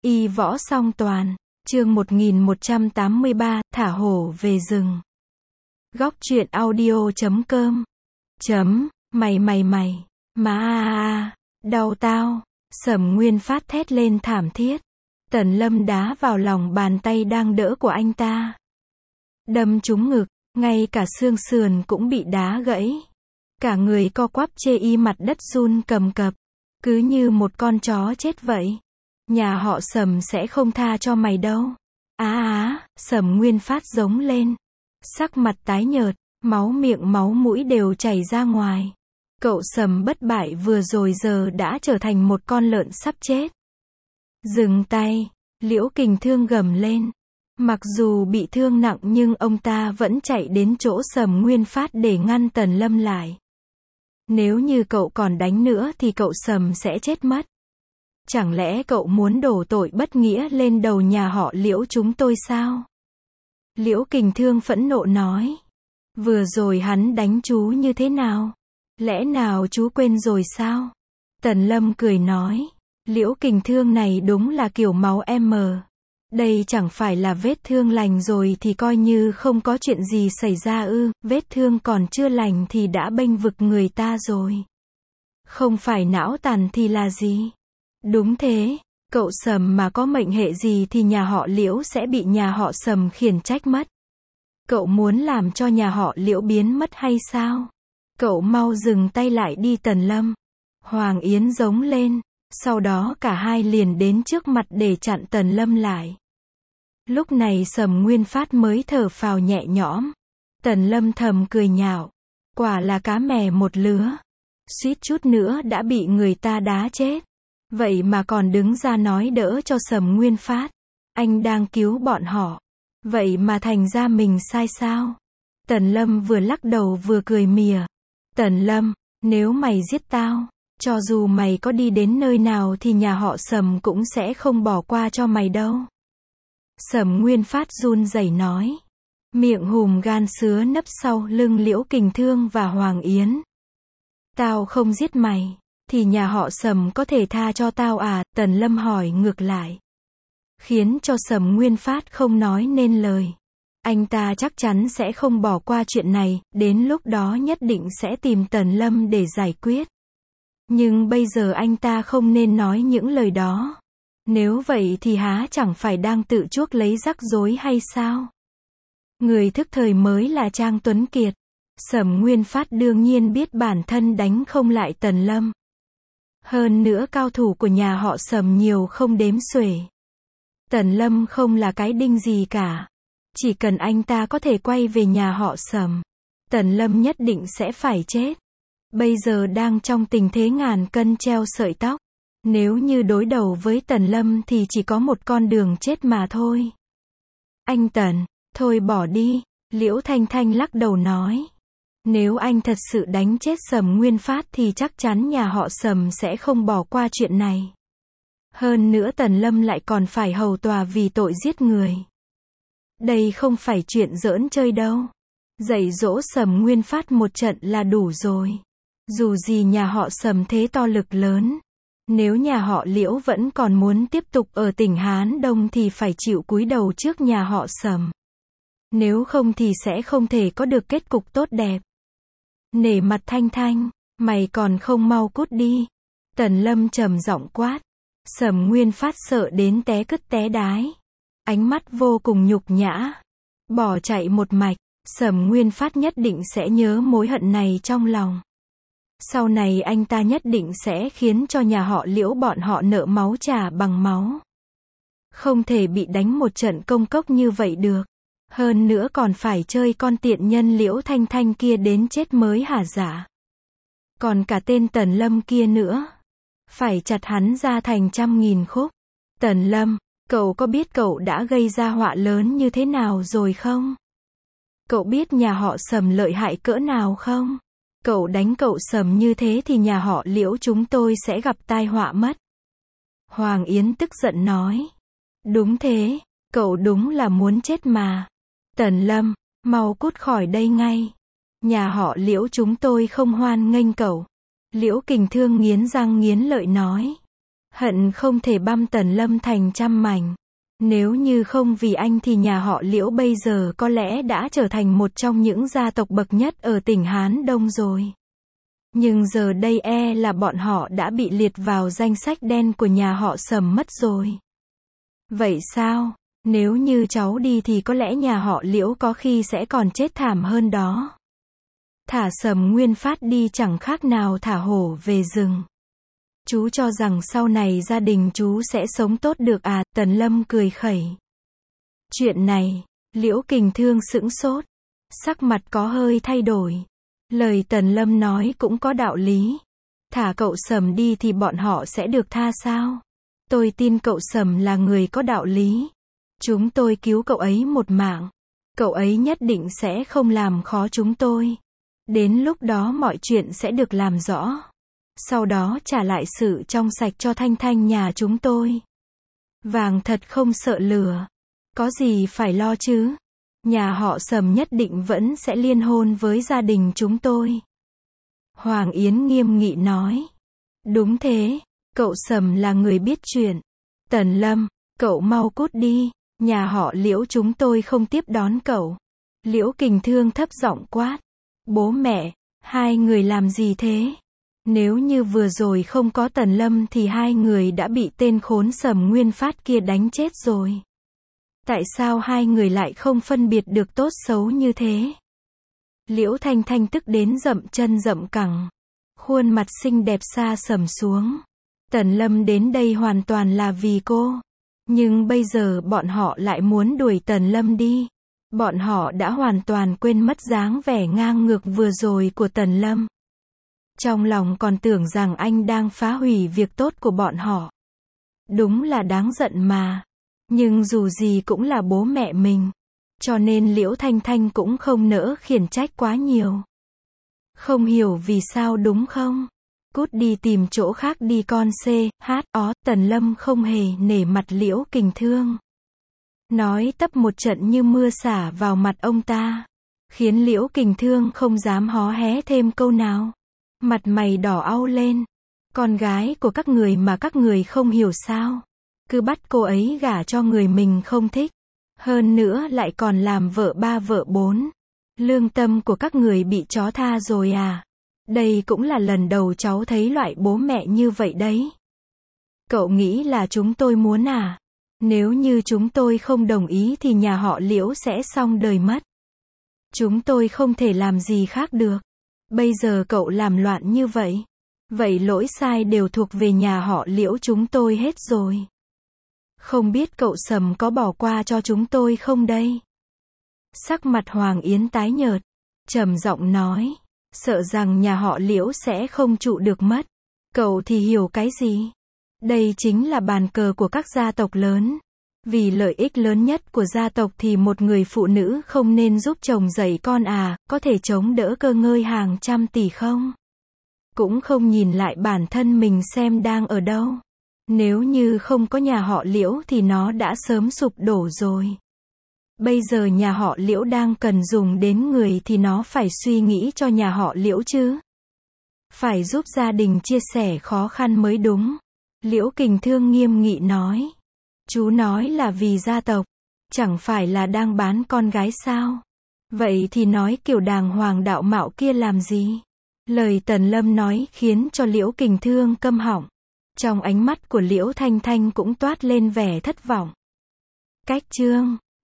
Y võ song toàn, chương 1183, thả hổ về rừng. Góc truyện audio.com. Mày, má đau tao. Sầm Nguyên Phát thét lên thảm thiết. Tần Lâm đá vào lòng bàn tay đang đỡ của anh ta. Đâm trúng ngực, ngay cả xương sườn cũng bị đá gãy. Cả người co quắp chê y mặt đất run cầm cập. Cứ như một con chó chết vậy. Nhà họ Sầm sẽ không tha cho mày đâu. Sầm Nguyên Phát giống lên. Sắc mặt tái nhợt, máu miệng máu mũi đều chảy ra ngoài. Cậu Sầm bất bại vừa rồi giờ đã trở thành một con lợn sắp chết. Dừng tay, Liễu Kình Thương gầm lên. Mặc dù bị thương nặng nhưng ông ta vẫn chạy đến chỗ Sầm Nguyên Phát để ngăn Tần Lâm lại. Nếu như cậu còn đánh nữa thì cậu Sầm sẽ chết mất. Chẳng lẽ cậu muốn đổ tội bất nghĩa lên đầu nhà họ Liễu chúng tôi sao? Liễu Kình Thương phẫn nộ nói. Vừa rồi hắn đánh chú như thế nào? Lẽ nào chú quên rồi sao? Tần Lâm cười nói. Liễu Kình Thương này đúng là kiểu máu M. Đây chẳng phải là vết thương lành rồi thì coi như không có chuyện gì xảy ra ư? Vết thương còn chưa lành thì đã bênh vực người ta rồi. Không phải não tàn thì là gì? Đúng thế, cậu Sầm mà có mệnh hệ gì thì nhà họ Liễu sẽ bị nhà họ Sầm khiển trách mất. Cậu muốn làm cho nhà họ Liễu biến mất hay sao? Cậu mau dừng tay lại đi Tần Lâm. Hoàng Yến giống lên, sau đó cả hai liền đến trước mặt để chặn Tần Lâm lại. Lúc này Sầm Nguyên Phát mới thở phào nhẹ nhõm. Tần Lâm thầm cười nhạo. Quả là cá mè một lứa. Suýt chút nữa đã bị người ta đá chết. Vậy mà còn đứng ra nói đỡ cho Sầm Nguyên Phát. Anh đang cứu bọn họ. Vậy mà thành ra mình sai sao? Tần Lâm vừa lắc đầu vừa cười mỉa. Tần Lâm, nếu mày giết tao, cho dù mày có đi đến nơi nào thì nhà họ Sầm cũng sẽ không bỏ qua cho mày đâu. Sầm Nguyên Phát run rẩy nói. Miệng hùm gan sứa nấp sau lưng Liễu Kình Thương và Hoàng Yến. Tao không giết mày, thì nhà họ Sầm có thể tha cho tao à? Tần Lâm hỏi ngược lại. Khiến cho Sầm Nguyên Phát không nói nên lời. Anh ta chắc chắn sẽ không bỏ qua chuyện này, đến lúc đó nhất định sẽ tìm Tần Lâm để giải quyết. Nhưng bây giờ anh ta không nên nói những lời đó. Nếu vậy thì há chẳng phải đang tự chuốc lấy rắc rối hay sao? Người thức thời mới là Trang Tuấn Kiệt. Sầm Nguyên Phát đương nhiên biết bản thân đánh không lại Tần Lâm. Hơn nữa cao thủ của nhà họ Sầm nhiều không đếm xuể. Tần Lâm không là cái đinh gì cả. Chỉ cần anh ta có thể quay về nhà họ Sầm, Tần Lâm nhất định sẽ phải chết. Bây giờ đang trong tình thế ngàn cân treo sợi tóc. Nếu như đối đầu với Tần Lâm thì chỉ có một con đường chết mà thôi. Anh Tần, thôi bỏ đi, Liễu Thanh Thanh lắc đầu nói. Nếu anh thật sự đánh chết Sầm Nguyên Phát thì chắc chắn nhà họ Sầm sẽ không bỏ qua chuyện này. Hơn nữa Tần Lâm lại còn phải hầu tòa vì tội giết người. Đây không phải chuyện giỡn chơi đâu. Dạy dỗ Sầm Nguyên Phát một trận là đủ rồi. Dù gì nhà họ Sầm thế to lực lớn. Nếu nhà họ Liễu vẫn còn muốn tiếp tục ở tỉnh Hán Đông thì phải chịu cúi đầu trước nhà họ Sầm. Nếu không thì sẽ không thể có được kết cục tốt đẹp. Nể mặt Thanh Thanh, mày còn không mau cút đi. Tần Lâm trầm giọng quát. Sầm Nguyên Phát sợ đến té cứt té đái. Ánh mắt vô cùng nhục nhã. Bỏ chạy một mạch, Sầm Nguyên Phát nhất định sẽ nhớ mối hận này trong lòng. Sau này anh ta nhất định sẽ khiến cho nhà họ Liễu bọn họ nợ máu trả bằng máu. Không thể bị đánh một trận công cốc như vậy được. Hơn nữa còn phải chơi con tiện nhân Liễu Thanh Thanh kia đến chết mới hả dạ. Còn cả tên Tần Lâm kia nữa. Phải chặt hắn ra thành 100.000 khúc. Tần Lâm, cậu có biết cậu đã gây ra họa lớn như thế nào rồi không? Cậu biết nhà họ Sầm lợi hại cỡ nào không? Cậu đánh cậu Sầm như thế thì nhà họ Liễu chúng tôi sẽ gặp tai họa mất. Hoàng Yến tức giận nói. Đúng thế, cậu đúng là muốn chết mà. Tần Lâm, mau cút khỏi đây ngay. Nhà họ Liễu chúng tôi không hoan nghênh cậu. Liễu Kình Thương nghiến răng nghiến lợi nói. Hận không thể băm Tần Lâm thành trăm mảnh. Nếu như không vì anh thì nhà họ Liễu bây giờ có lẽ đã trở thành một trong những gia tộc bậc nhất ở tỉnh Hán Đông rồi. Nhưng giờ đây là bọn họ đã bị liệt vào danh sách đen của nhà họ Sầm mất rồi. Vậy sao? Nếu như cháu đi thì có lẽ nhà họ Liễu có khi sẽ còn chết thảm hơn đó. Thả Sầm Nguyên Phát đi chẳng khác nào thả hổ về rừng. Chú cho rằng sau này gia đình chú sẽ sống tốt được à? Tần Lâm cười khẩy. Chuyện này, Liễu Kình Thương sững sốt. Sắc mặt có hơi thay đổi. Lời Tần Lâm nói cũng có đạo lý. Thả cậu Sầm đi thì bọn họ sẽ được tha sao? Tôi tin cậu Sầm là người có đạo lý. Chúng tôi cứu cậu ấy một mạng. Cậu ấy nhất định sẽ không làm khó chúng tôi. Đến lúc đó mọi chuyện sẽ được làm rõ. Sau đó trả lại sự trong sạch cho Thanh Thanh nhà chúng tôi. Vàng thật không sợ lửa. Có gì phải lo chứ? Nhà họ Sầm nhất định vẫn sẽ liên hôn với gia đình chúng tôi. Hoàng Yến nghiêm nghị nói. Đúng thế, cậu Sầm là người biết chuyện. Tần Lâm, cậu mau cút đi. Nhà họ Liễu chúng tôi không tiếp đón cậu. Liễu Kình Thương thấp giọng quát. Bố mẹ, hai người làm gì thế? Nếu như vừa rồi không có Tần Lâm thì hai người đã bị tên khốn Sầm Nguyên Phát kia đánh chết rồi. Tại sao hai người lại không phân biệt được tốt xấu như thế? Liễu Thanh Thanh tức đến dậm chân dậm cẳng. Khuôn mặt xinh đẹp xa sầm xuống. Tần Lâm đến đây hoàn toàn là vì cô. Nhưng bây giờ bọn họ lại muốn đuổi Tần Lâm đi. Bọn họ đã hoàn toàn quên mất dáng vẻ ngang ngược vừa rồi của Tần Lâm. Trong lòng còn tưởng rằng anh đang phá hủy việc tốt của bọn họ. Đúng là đáng giận mà. Nhưng dù gì cũng là bố mẹ mình. Cho nên Liễu Thanh Thanh cũng không nỡ khiển trách quá nhiều. Không hiểu vì sao đúng không? Cút đi tìm chỗ khác đi con C.H.O. Tần Lâm không hề nể mặt Liễu Kình Thương. Nói tấp một trận như mưa xả vào mặt ông ta. Khiến Liễu Kình Thương không dám hó hé thêm câu nào. Mặt mày đỏ au lên. Con gái của các người mà các người không hiểu sao. Cứ bắt cô ấy gả cho người mình không thích. Hơn nữa lại còn làm vợ ba vợ bốn. Lương tâm của các người bị chó tha rồi à? Đây cũng là lần đầu cháu thấy loại bố mẹ như vậy đấy. Cậu nghĩ là chúng tôi muốn à? Nếu như chúng tôi không đồng ý thì nhà họ Liễu sẽ xong đời mất. Chúng tôi không thể làm gì khác được. Bây giờ cậu làm loạn như vậy. Vậy lỗi sai đều thuộc về nhà họ Liễu chúng tôi hết rồi. Không biết cậu Sầm có bỏ qua cho chúng tôi không đây? Sắc mặt Hoàng Yến tái nhợt. Trầm giọng nói. Sợ rằng nhà họ Liễu sẽ không trụ được mất. Cậu thì hiểu cái gì? Đây chính là bàn cờ của các gia tộc lớn. Vì lợi ích lớn nhất của gia tộc thì một người phụ nữ không nên giúp chồng dạy con à, có thể chống đỡ cơ ngơi hàng trăm tỷ không? Cũng không nhìn lại bản thân mình xem đang ở đâu. Nếu như không có nhà họ Liễu thì nó đã sớm sụp đổ rồi. Bây giờ nhà họ Liễu đang cần dùng đến người thì nó phải suy nghĩ cho nhà họ Liễu chứ. Phải giúp gia đình chia sẻ khó khăn mới đúng. Liễu Kình Thương nghiêm nghị nói. Chú nói là vì gia tộc. Chẳng phải là đang bán con gái sao? Vậy thì nói kiểu đàng hoàng đạo mạo kia làm gì? Lời Tần Lâm nói khiến cho Liễu Kình Thương câm họng. Trong ánh mắt của Liễu Thanh Thanh cũng toát lên vẻ thất vọng. Cách chương